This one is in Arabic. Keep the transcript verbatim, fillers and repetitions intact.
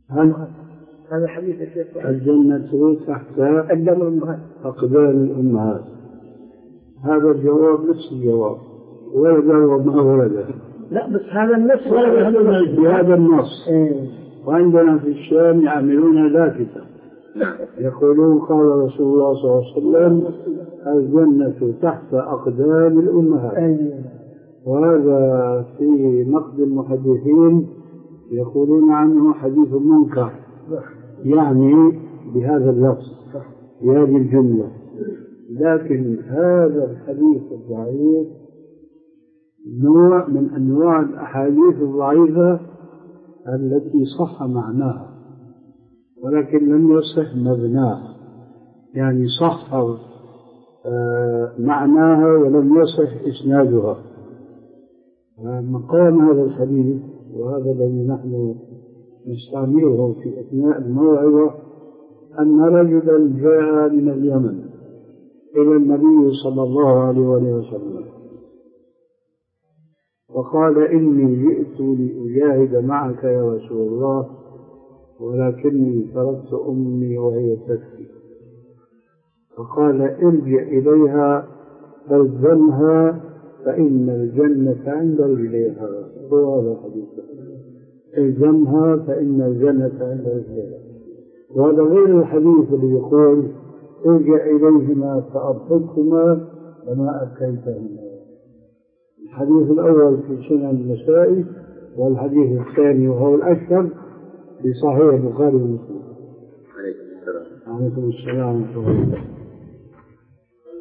هذا حديث الشيخ الجنة تحت أقدام الأمهات أقدام الأمهات. هذا الجواب نفس الجواب ولا جواب ما ورد. لا بس هذا النص بهذا النص. وعندنا في الشام يعملون لافتة يقولون قال رسول الله صلى الله عليه وسلم الجنة تحت أقدام الأمهات. وهذا في نقد المحدثين يقولون عنه حديث منكر، يعني بهذا اللفظ بهذه الجملة. لكن هذا الحديث الضعيف نوع من أنواع الأحاديث الضعيفة التي صح معناها ولكن لم يصح مبناها، يعني صح معناها ولم يصح إسنادها. مقام هذا الحديث وهذا الذي نحن نستعمله في أثناء الموعظة أن رجلا جاء من اليمن إلى النبي صلى الله عليه وسلم وقال إني جئت لأجاهد معك يا رسول الله ولكني تركت أمي وهي تبكي، فقال ارجع إليها فالزمها فإن الجنة عند رجليها. هو هذا الحديث، الزمها فإن الجنة عند رجليها. وهذا غير الحديث اللي يقول ارجع إليهما فأبصرهما وما أبكيتهما. الحديث الأول في سنن النسائي والحديث الثاني وهو الأشهر في صحيح البخاري ومسلم. عليكم السلام. عليكم السلام ورحمة الله.